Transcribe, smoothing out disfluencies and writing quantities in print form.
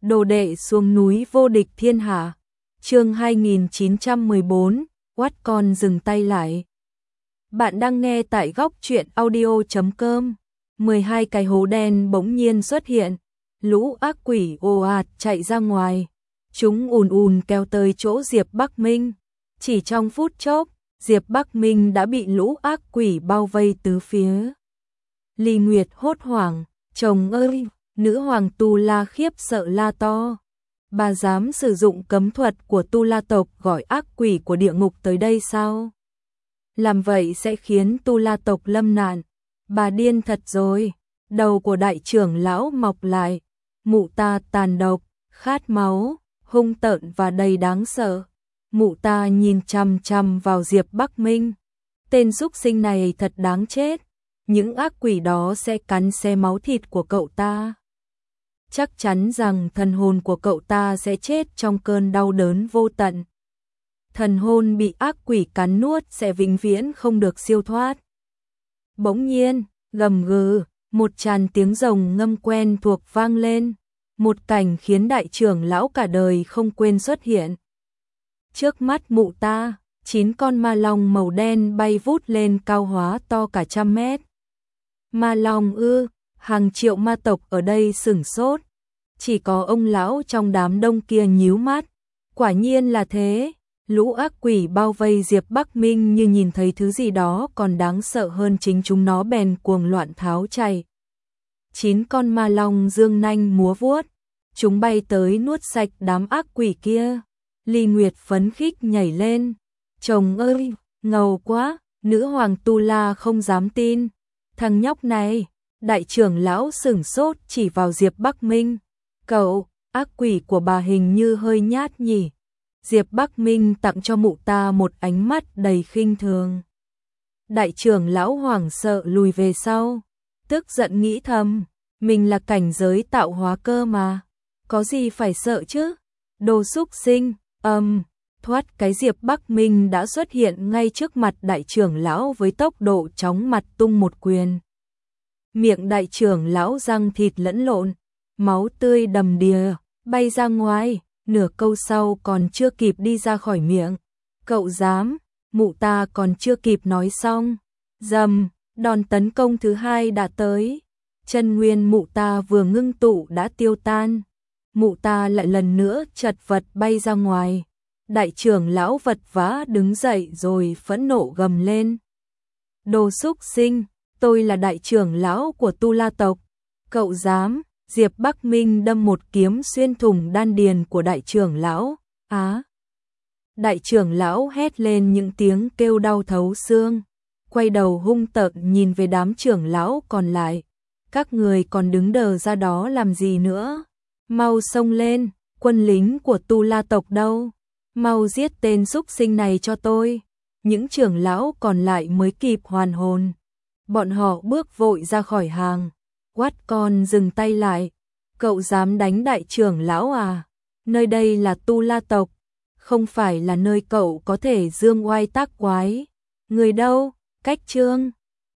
Đồ đệ xuống núi vô địch thiên hạ. Chương 2914, quát con dừng tay lại. Bạn đang nghe tại góc truyện audio.com. 12 cái hố đen bỗng nhiên xuất hiện, lũ ác quỷ ồ ạt chạy ra ngoài. Chúng ùn ùn kéo tới chỗ Diệp Bắc Minh. Chỉ trong phút chốc, Diệp Bắc Minh đã bị lũ ác quỷ bao vây tứ phía. Ly Nguyệt hốt hoảng, chồng ơi! Nữ hoàng Tu La khiếp sợ la to. Bà dám sử dụng cấm thuật của Tu La tộc gọi ác quỷ của địa ngục tới đây sao? Làm vậy sẽ khiến Tu La tộc lâm nạn. Bà điên thật rồi. Đầu của đại trưởng lão mọc lại. Mụ ta tàn độc, khát máu, hung tợn và đầy đáng sợ. Mụ ta nhìn chằm chằm vào Diệp Bắc Minh. Tên súc sinh này thật đáng chết. Những ác quỷ đó sẽ cắn xé máu thịt của cậu ta. Chắc chắn rằng thần hồn của cậu ta sẽ chết trong cơn đau đớn vô tận. Thần hồn bị ác quỷ cắn nuốt sẽ vĩnh viễn không được siêu thoát. Bỗng nhiên, gầm gừ, một tràn tiếng rồng ngâm quen thuộc vang lên. Một cảnh khiến đại trưởng lão cả đời không quên xuất hiện. Trước mắt mụ ta, 9 con ma long màu đen bay vút lên cao hóa to cả 100 mét. Ma long ư? Hàng triệu ma tộc ở đây sửng sốt. Chỉ có ông lão trong đám đông kia nhíu mắt. Quả nhiên là thế. Lũ ác quỷ bao vây Diệp Bắc Minh như nhìn thấy thứ gì đó còn đáng sợ hơn chính chúng nó bèn cuồng loạn tháo chạy. 9 con ma long dương nanh múa vuốt. Chúng bay tới nuốt sạch đám ác quỷ kia. Ly Nguyệt phấn khích nhảy lên. Chồng ơi, ngầu quá. Nữ hoàng Tu La không dám tin. Thằng nhóc này. Đại trưởng lão sửng sốt chỉ vào Diệp Bắc Minh. Cậu, ác quỷ của bà hình như hơi nhát nhỉ. Diệp Bắc Minh tặng cho mụ ta một ánh mắt đầy khinh thường. Đại trưởng lão hoảng sợ lùi về sau. Tức giận nghĩ thầm, mình là cảnh giới tạo hóa cơ mà. Có gì phải sợ chứ? Đồ xúc sinh, thoát cái Diệp Bắc Minh đã xuất hiện ngay trước mặt đại trưởng lão với tốc độ chóng mặt tung một quyền. Miệng đại trưởng lão răng thịt lẫn lộn, máu tươi đầm đìa, bay ra ngoài, nửa câu sau còn chưa kịp đi ra khỏi miệng. Cậu dám, mụ ta còn chưa kịp nói xong. Dầm, đòn tấn công thứ hai đã tới. Chân nguyên mụ ta vừa ngưng tụ đã tiêu tan. Mụ ta lại lần nữa chật vật bay ra ngoài. Đại trưởng lão vật vã đứng dậy rồi phẫn nộ gầm lên. Đồ xúc sinh! Tôi là đại trưởng lão của Tu La tộc. Cậu dám? Diệp Bắc Minh đâm một kiếm xuyên thủng đan điền của đại trưởng lão. Á! Đại trưởng lão hét lên những tiếng kêu đau thấu xương. Quay đầu hung tợn nhìn về đám trưởng lão còn lại. Các người còn đứng đờ ra đó làm gì nữa? Mau xông lên, quân lính của Tu La tộc đâu? Mau giết tên súc sinh này cho tôi. Những trưởng lão còn lại mới kịp hoàn hồn. Bọn họ bước vội ra khỏi hàng. Quát con dừng tay lại. Cậu dám đánh đại trưởng lão à? Nơi đây là Tu La tộc. Không phải là nơi cậu có thể dương oai tác quái. Người đâu? Cách Trương.